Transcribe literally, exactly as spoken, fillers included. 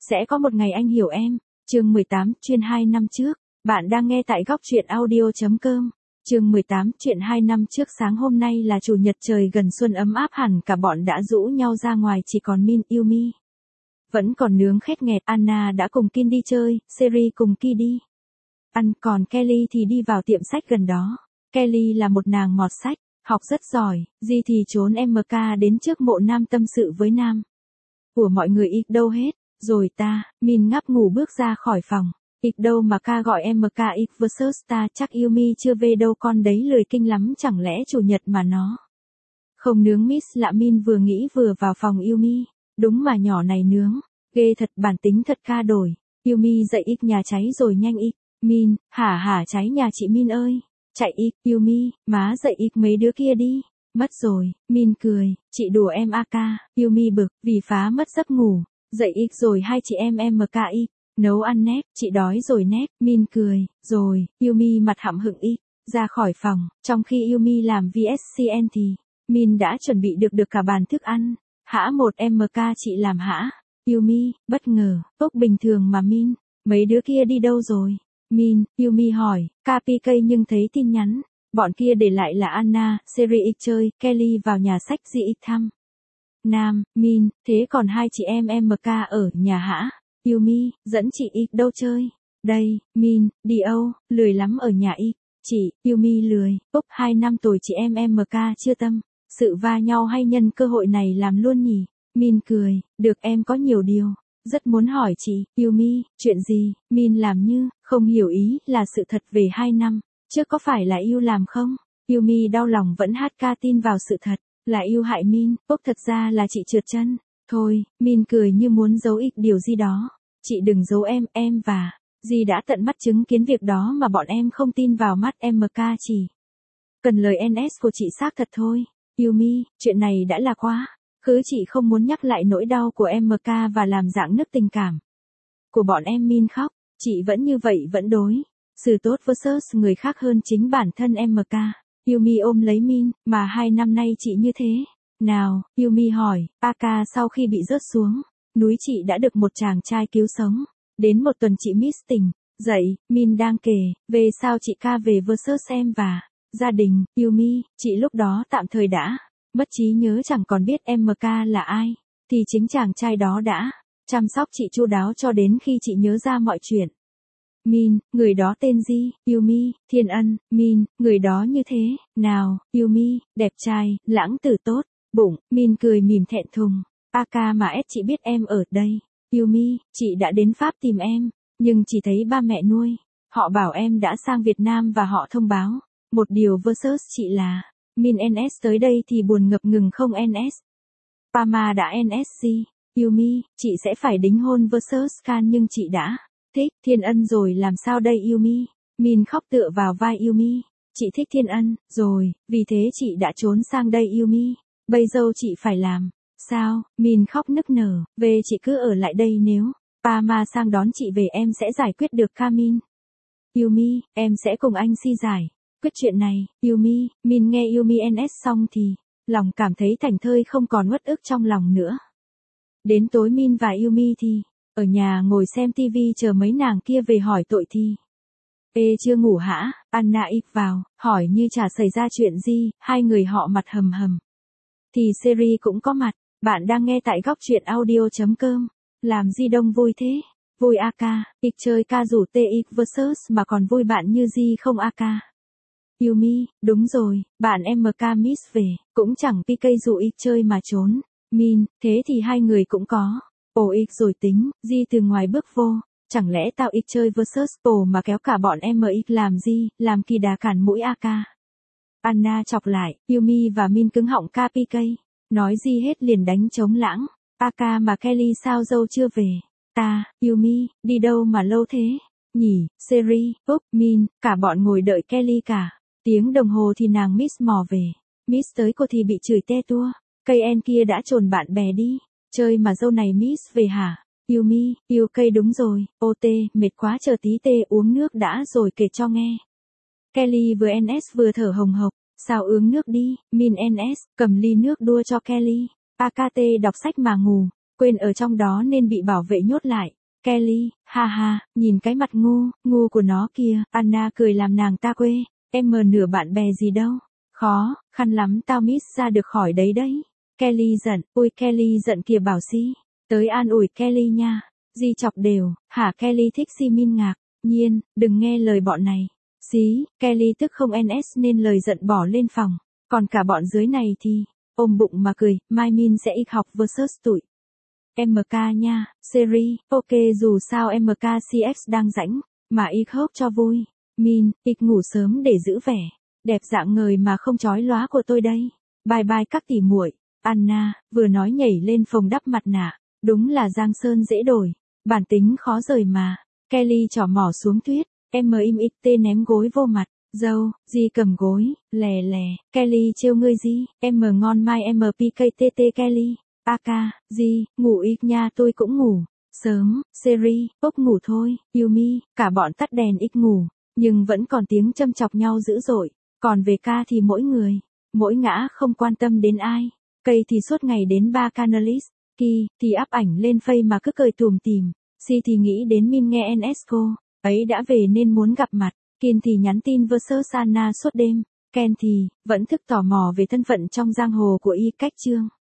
Sẽ có một ngày anh hiểu em. Chương mười tám, chuyên hai năm trước. Bạn đang nghe tại góc truyện audio chấm com. Chương mười tám, chuyện hai năm trước. Sáng hôm nay là chủ nhật, trời gần xuân ấm áp hẳn, cả bọn đã rũ nhau ra ngoài, chỉ còn Min, Yumi vẫn còn nướng khét nghẹt. Anna đã cùng Kim đi chơi, Seri cùng Ki đi ăn, còn Kelly thì đi vào tiệm sách gần đó. Kelly là một nàng mọt sách, học rất giỏi. Di thì trốn em ca đến trước mộ Nam tâm sự với Nam của mọi người. Ít đâu hết rồi ta. Min ngáp ngủ bước ra khỏi phòng. Ít đâu mà ca gọi em ca ít versus ta, chắc Yumi chưa về đâu con đấy lười kinh lắm, chẳng lẽ chủ nhật mà nó không nướng miss lạ. Min vừa nghĩ vừa vào phòng Yumi. Đúng mà nhỏ này nướng, ghê thật, bản tính thật ca đổi. Yumi dậy, ít nhà cháy rồi, nhanh ít. Min, hả hả cháy nhà chị Min ơi. Chạy ít. Yumi, má dậy ít, mấy đứa kia đi. Mất rồi. Min cười, chị đùa em a ca. Yumi bực, vì phá mất giấc ngủ. Dậy ít rồi hai chị em em ca ít. Nấu ăn nép, chị đói rồi nép. Min cười, rồi. Yumi mặt hậm hực ít, ra khỏi phòng. Trong khi Yumi làm vê ét xê en thì Min đã chuẩn bị được được cả bàn thức ăn. Hả một em ca chị làm hả? Yumi, bất ngờ, ốc bình thường mà Min. Mấy đứa kia đi đâu rồi? Min, Yumi hỏi, copy cây nhưng thấy tin nhắn. Bọn kia để lại là Anna, Seri ít chơi, Kelly vào nhà sách, Di ít thăm Nam. Min, thế còn hai chị em em ca ở nhà hả? Yumi, dẫn chị ít đâu chơi? Đây. Min, đi Âu, lười lắm ở nhà ít. Chị. Yumi lười, úp hai năm tuổi chị em em ca chưa tâm sự va nhau hay nhân cơ hội này làm luôn nhỉ? Min cười, được, em có nhiều điều rất muốn hỏi chị. Yumi, chuyện gì? Min làm như không hiểu ý, là sự thật về hai năm trước có phải là yêu làm không? Yumi đau lòng vẫn hát ca tin vào sự thật là yêu hại Min. Ốc thật ra là chị trượt chân thôi. Min cười như muốn giấu ít điều gì đó. Chị đừng giấu em, em và Di đã tận mắt chứng kiến việc đó mà bọn em không tin vào mắt em ca, chỉ cần lời en ét của chị xác thật thôi. Yumi, chuyện này đã là quá khứ, chị không muốn nhắc lại nỗi đau của em ca và làm rạn nứt tình cảm của bọn em. Min khóc, chị vẫn như vậy, vẫn đối xử tốt versus người khác hơn chính bản thân em ca. Yumi ôm lấy Min, mà hai năm nay chị như thế nào? Yumi hỏi, Aka sau khi bị rớt xuống núi chị đã được một chàng trai cứu sống. Đến một tuần chị miss tỉnh dậy. Min đang kể về sao chị ca về versus em và gia đình. Yumi, chị lúc đó tạm thời đã mất trí nhớ, chẳng còn biết em ca là ai. Thì chính chàng trai đó đã chăm sóc chị chu đáo cho đến khi chị nhớ ra mọi chuyện. Min, người đó tên gì? Yumi, Thiên Ân. Min, người đó như thế nào? Yumi, đẹp trai, lãng tử tốt bụng. Min cười mỉm thẹn thùng. Aka mà S chị biết em ở đây. Yumi, chị đã đến Pháp tìm em, nhưng chỉ thấy ba mẹ nuôi. Họ bảo em đã sang Việt Nam và họ thông báo một điều versus chị là Min en ét tới đây thì buồn ngập ngừng không en ét. Pama đã en ét gì? Yumi, chị sẽ phải đính hôn versus Khan nhưng chị đã thích Thiên Ân rồi, làm sao đây Yumi? Min khóc tựa vào vai Yumi. Chị thích Thiên Ân rồi, vì thế chị đã trốn sang đây Yumi. Bây giờ chị phải làm sao? Min khóc nức nở. Về chị cứ ở lại đây, nếu Pama sang đón chị về em sẽ giải quyết được Kamin. Yumi, em sẽ cùng anh Si giải quyết chuyện này. Yumi, Min nghe Yumi en ét xong thì lòng cảm thấy thảnh thơi, không còn uất ức trong lòng nữa. Đến tối Min và Yumi thì ở nhà ngồi xem tivi chờ mấy nàng kia về hỏi tội thì ê chưa ngủ hả? Anna ít vào hỏi như chả xảy ra chuyện gì. Hai người họ mặt hầm hầm. Thì Seri cũng có mặt. Bạn đang nghe tại góc truyện audio chấm com. Làm gì đông vui thế? Vui a ca, ít chơi ca rủ tê ít versus mà còn vui bạn như gì không a ca? Yumi, đúng rồi, bạn em ca miss về, cũng chẳng pi cây rủ ít chơi mà trốn. Min, thế thì hai người cũng có. Ồ ít rồi tính, Di từ ngoài bước vô. Chẳng lẽ tao ít chơi versus ồ mà kéo cả bọn em ít làm gì, làm kỳ đà cản mũi a ca? Anna chọc lại. Yumi và Min cứng họng ca pi cây. Nói gì hết liền đánh trống lãng. Aka mà Kelly sao dâu chưa về? Ta, Yumi, đi đâu mà lâu thế? Nhỉ, Seri, Úc, Min, cả bọn ngồi đợi Kelly cả tiếng đồng hồ thì nàng miss mò về. Miss tới cô thì bị chửi te tua. Cây en kia đã trồn bạn bè đi. Chơi mà dâu này miss về hả? Yumi, yêu cây đúng rồi. Ô tê, mệt quá, chờ tí tê uống nước đã rồi kể cho nghe. Kelly vừa en ét vừa thở hồng hộc. Sao uống nước đi? Min en ét cầm ly nước đua cho Kelly. a ca tê đọc sách mà ngủ. quên ở trong đó nên bị bảo vệ nhốt lại. Kelly, ha ha, nhìn cái mặt ngu, ngu của nó kìa, Anna cười làm nàng ta quê, em mờ nửa bạn bè gì đâu. Khó, khăn lắm tao miss ra được khỏi đấy đấy. Kelly giận, ôi Kelly giận kìa bảo Si. Tới an ủi Kelly nha. Di chọc đều, hả Kelly thích Si min ngạc. Nhiên, đừng nghe lời bọn này. Xí, Kelly tức không en ét nên lời giận bỏ lên phòng. Còn cả bọn dưới này thì, ôm bụng mà cười, Mai Min sẽ ik học versus tụi. em ca nha, series, ok dù sao em ca xê ích đang rảnh, mà ik hốc cho vui. Min, ik ngủ sớm để giữ vẻ đẹp dạng người mà không chói lóa của tôi đây. Bye bye các tỉ muội. Anna, vừa nói nhảy lên phòng đắp mặt nạ. Đúng là Giang Sơn dễ đổi. Bản tính khó rời mà. Kelly trỏ mỏ xuống tuyết. Em im ít tê ném gối vô mặt. Dâu, Di cầm gối, lè lè. Kelly trêu ngươi Di. Em ngon mai em pktt Kelly. Aka, Di, ngủ ít nha tôi cũng ngủ. Sớm, Seri, ốc ngủ thôi. Yumi, cả bọn tắt đèn ít ngủ. Nhưng vẫn còn tiếng châm chọc nhau dữ dội. Còn về ca thì mỗi người, mỗi ngã không quan tâm đến ai. Cây thì suốt ngày đến ba Canalis. Ki, thì up ảnh lên Face mà cứ cười tùm tìm. Si thì nghĩ đến Min nghe Enesco. Ấy đã về nên muốn gặp mặt. Kin thì nhắn tin versus Anna suốt đêm. Ken thì, vẫn thức tò mò về thân phận trong giang hồ của y cách chương.